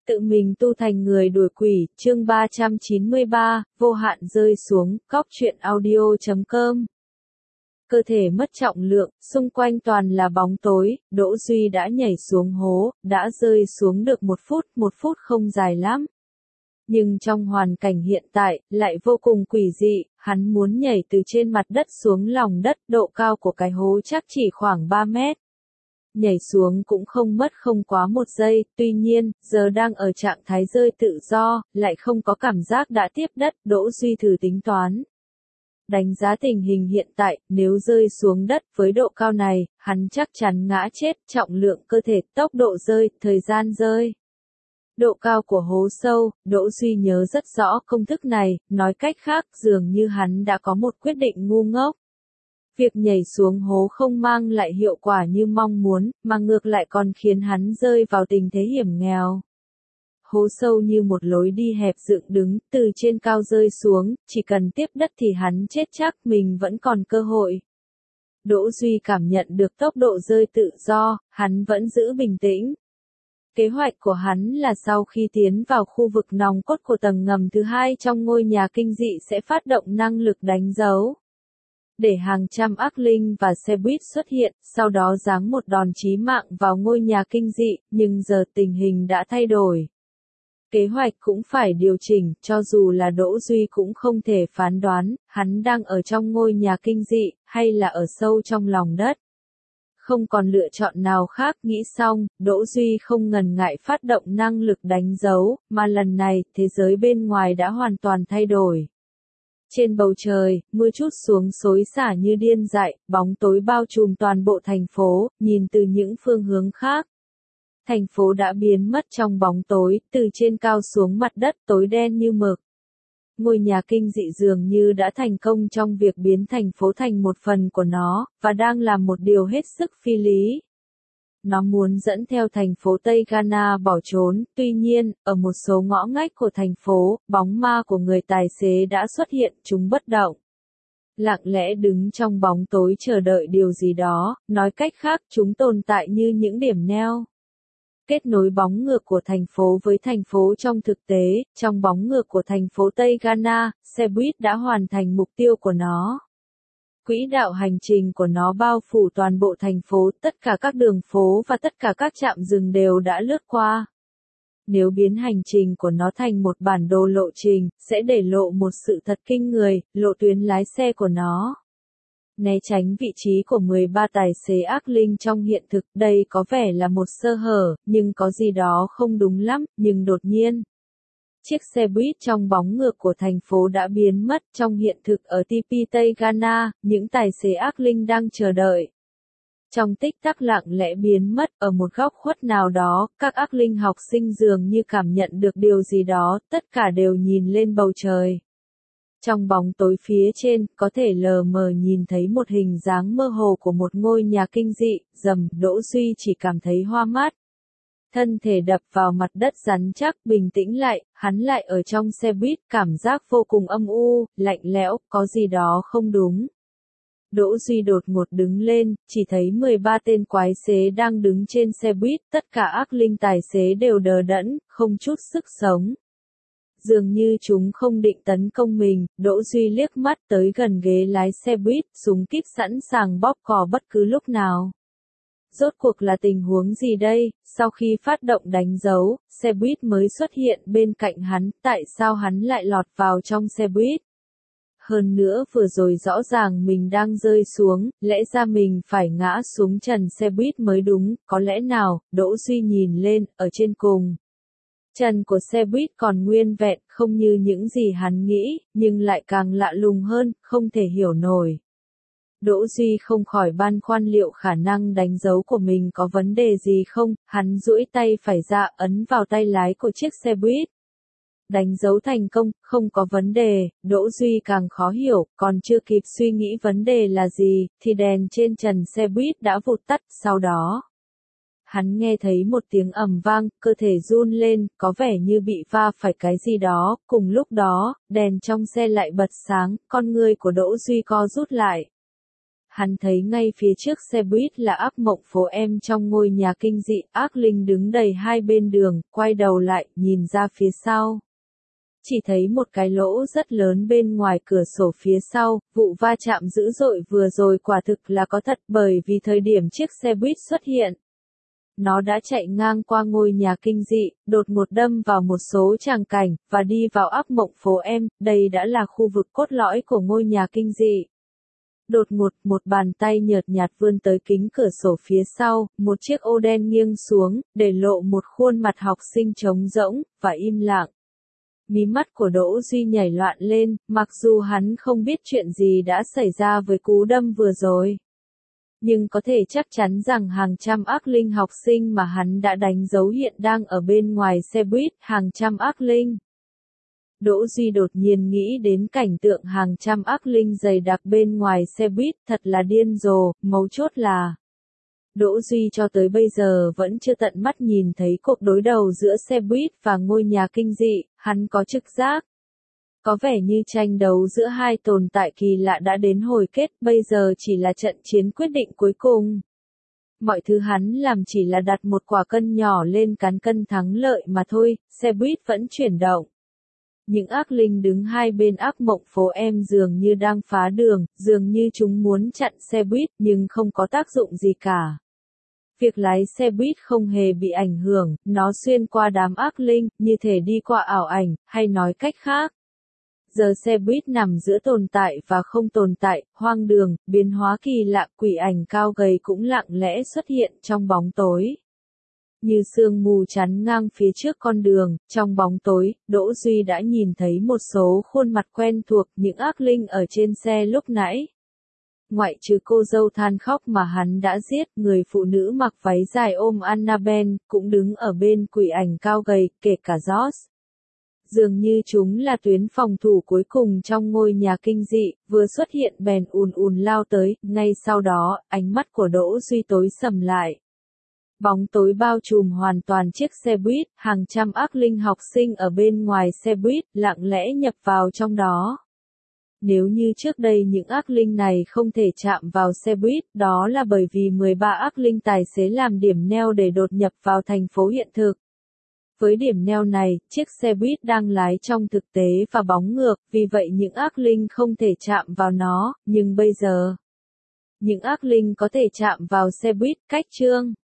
Tự mình tu thành người đuổi quỷ, chương 393, vô hạn rơi xuống, cóc truyện audio.com. Cơ thể mất trọng lượng, xung quanh toàn là bóng tối, Đỗ Duy đã nhảy xuống hố, đã rơi xuống được một phút không dài lắm. Nhưng trong hoàn cảnh hiện tại, lại vô cùng quỷ dị, hắn muốn nhảy từ trên mặt đất xuống lòng đất, độ cao của cái hố chắc chỉ khoảng 3 mét. Nhảy xuống cũng không quá 1 giây, tuy nhiên, giờ đang ở trạng thái rơi tự do, lại không có cảm giác đã tiếp đất, Đỗ Duy thử tính toán. Đánh giá tình hình hiện tại, nếu rơi xuống đất với độ cao này, hắn chắc chắn ngã chết, trọng lượng cơ thể, tốc độ rơi, thời gian rơi. Độ cao của hố sâu, Đỗ Duy nhớ rất rõ công thức này, nói cách khác, dường như hắn đã có một quyết định ngu ngốc. Việc nhảy xuống hố không mang lại hiệu quả như mong muốn, mà ngược lại còn khiến hắn rơi vào tình thế hiểm nghèo. Hố sâu như một lối đi hẹp dựng đứng, từ trên cao rơi xuống, chỉ cần tiếp đất thì hắn chết chắc, mình vẫn còn cơ hội. Đỗ Duy cảm nhận được tốc độ rơi tự do, hắn vẫn giữ bình tĩnh. Kế hoạch của hắn là sau khi tiến vào khu vực nòng cốt của tầng ngầm thứ 2 trong ngôi nhà kinh dị sẽ phát động năng lực đánh dấu. Để hàng trăm ác linh và xe buýt xuất hiện, sau đó giáng một đòn chí mạng vào ngôi nhà kinh dị, nhưng giờ tình hình đã thay đổi. Kế hoạch cũng phải điều chỉnh, cho dù là Đỗ Duy cũng không thể phán đoán, hắn đang ở trong ngôi nhà kinh dị, hay là ở sâu trong lòng đất. Không còn lựa chọn nào khác, nghĩ xong, Đỗ Duy không ngần ngại phát động năng lực đánh dấu, mà lần này, thế giới bên ngoài đã hoàn toàn thay đổi. Trên bầu trời, mưa trút xuống xối xả như điên dại, bóng tối bao trùm toàn bộ thành phố, nhìn từ những phương hướng khác. Thành phố đã biến mất trong bóng tối, từ trên cao xuống mặt đất tối đen như mực. Ngôi nhà kinh dị dường như đã thành công trong việc biến thành phố thành một phần của nó, và đang làm một điều hết sức phi lý. Nó muốn dẫn theo thành phố Tây Ghana bỏ trốn, tuy nhiên, ở một số ngõ ngách của thành phố, bóng ma của người tài xế đã xuất hiện, chúng bất động. Lặng lẽ đứng trong bóng tối chờ đợi điều gì đó, nói cách khác, chúng tồn tại như những điểm neo. Kết nối bóng ngược của thành phố với thành phố trong thực tế, trong bóng ngược của thành phố Tây Ghana, xe buýt đã hoàn thành mục tiêu của nó. Quỹ đạo hành trình của nó bao phủ toàn bộ thành phố, tất cả các đường phố và tất cả các trạm dừng đều đã lướt qua. Nếu biến hành trình của nó thành một bản đồ lộ trình, sẽ để lộ một sự thật kinh người, lộ tuyến lái xe của nó. Né tránh vị trí của 13 tài xế ác linh trong hiện thực, đây có vẻ là một sơ hở, nhưng có gì đó không đúng lắm, nhưng đột nhiên. Chiếc xe buýt trong bóng ngược của thành phố đã biến mất trong hiện thực ở TP Tây Ghana, những tài xế ác linh đang chờ đợi. Trong tích tắc lặng lẽ biến mất, ở một góc khuất nào đó, các ác linh học sinh dường như cảm nhận được điều gì đó, tất cả đều nhìn lên bầu trời. Trong bóng tối phía trên, có thể lờ mờ nhìn thấy một hình dáng mơ hồ của một ngôi nhà kinh dị, Đỗ Duy chỉ cảm thấy hoa mắt. Thân thể đập vào mặt đất rắn chắc, bình tĩnh lại, hắn lại ở trong xe buýt, cảm giác vô cùng âm u, lạnh lẽo, có gì đó không đúng. Đỗ Duy đột ngột đứng lên, chỉ thấy 13 tên quái xế đang đứng trên xe buýt, tất cả ác linh tài xế đều đờ đẫn, không chút sức sống. Dường như chúng không định tấn công mình, Đỗ Duy liếc mắt tới gần ghế lái xe buýt, súng kíp sẵn sàng bóp cò bất cứ lúc nào. Rốt cuộc là tình huống gì đây? Sau khi phát động đánh dấu, xe buýt mới xuất hiện bên cạnh hắn, tại sao hắn lại lọt vào trong xe buýt? Hơn nữa vừa rồi rõ ràng mình đang rơi xuống, lẽ ra mình phải ngã xuống trần xe buýt mới đúng, có lẽ nào? Đỗ Duy nhìn lên, ở trên cùng. Trần của xe buýt còn nguyên vẹn, không như những gì hắn nghĩ, nhưng lại càng lạ lùng hơn, không thể hiểu nổi. Đỗ Duy không khỏi băn khoăn liệu khả năng đánh dấu của mình có vấn đề gì không, hắn duỗi tay phải ra ấn vào tay lái của chiếc xe buýt. Đánh dấu thành công, không có vấn đề, Đỗ Duy càng khó hiểu, còn chưa kịp suy nghĩ vấn đề là gì, thì đèn trên trần xe buýt đã vụt tắt, sau đó. Hắn nghe thấy một tiếng ầm vang, cơ thể run lên, có vẻ như bị va phải cái gì đó, cùng lúc đó, đèn trong xe lại bật sáng, con người của Đỗ Duy co rút lại. hắn thấy ngay phía trước xe buýt là ác mộng phố em trong ngôi nhà kinh dị, ác linh đứng đầy hai bên đường, quay đầu lại, nhìn ra phía sau. Chỉ thấy một cái lỗ rất lớn bên ngoài cửa sổ phía sau, vụ va chạm dữ dội vừa rồi quả thực là có thật bởi vì thời điểm chiếc xe buýt xuất hiện. Nó đã chạy ngang qua ngôi nhà kinh dị, đột ngột đâm vào một số tràng cảnh, và đi vào ác mộng phố em, đây đã là khu vực cốt lõi của ngôi nhà kinh dị. Đột ngột, một bàn tay nhợt nhạt vươn tới kính cửa sổ phía sau, một chiếc ô đen nghiêng xuống, để lộ một khuôn mặt học sinh trống rỗng, và im lặng. Mí mắt của Đỗ Duy nhảy loạn lên, mặc dù hắn không biết chuyện gì đã xảy ra với cú đâm vừa rồi. Nhưng có thể chắc chắn rằng hàng trăm ác linh học sinh mà hắn đã đánh dấu hiện đang ở bên ngoài xe buýt, hàng trăm ác linh. Đỗ Duy đột nhiên nghĩ đến cảnh tượng hàng trăm ác linh dày đặc bên ngoài xe buýt, thật là điên rồ, mấu chốt là Đỗ Duy cho tới bây giờ vẫn chưa tận mắt nhìn thấy cuộc đối đầu giữa xe buýt và ngôi nhà kinh dị, hắn có trực giác. Có vẻ như tranh đấu giữa hai tồn tại kỳ lạ đã đến hồi kết, bây giờ chỉ là trận chiến quyết định cuối cùng. Mọi thứ hắn làm chỉ là đặt một quả cân nhỏ lên cán cân thắng lợi mà thôi, xe buýt vẫn chuyển động. Những ác linh đứng hai bên ác mộng phố em dường như đang phá đường, dường như chúng muốn chặn xe buýt nhưng không có tác dụng gì cả. Việc lái xe buýt không hề bị ảnh hưởng, nó xuyên qua đám ác linh, như thể đi qua ảo ảnh, hay nói cách khác. Giờ xe buýt nằm giữa tồn tại và không tồn tại, hoang đường, biến hóa kỳ lạ, quỷ ảnh cao gầy cũng lặng lẽ xuất hiện trong bóng tối. Như sương mù chắn ngang phía trước con đường, trong bóng tối, Đỗ Duy đã nhìn thấy một số khuôn mặt quen thuộc những ác linh ở trên xe lúc nãy. Ngoại trừ cô dâu than khóc mà hắn đã giết, người phụ nữ mặc váy dài ôm Annabelle, cũng đứng ở bên quỷ ảnh cao gầy, kể cả George. Dường như chúng là tuyến phòng thủ cuối cùng trong ngôi nhà kinh dị, vừa xuất hiện bèn ùn ùn lao tới, ngay sau đó, ánh mắt của Đỗ Duy tối sầm lại. Bóng tối bao trùm hoàn toàn chiếc xe buýt, hàng trăm ác linh học sinh ở bên ngoài xe buýt, lặng lẽ nhập vào trong đó. Nếu như trước đây những ác linh này không thể chạm vào xe buýt, đó là bởi vì 13 ác linh tài xế làm điểm neo để đột nhập vào thành phố hiện thực. Với điểm neo này, chiếc xe buýt đang lái trong thực tế và bóng ngược, vì vậy những ác linh không thể chạm vào nó, nhưng bây giờ, những ác linh có thể chạm vào xe buýt, cách chương.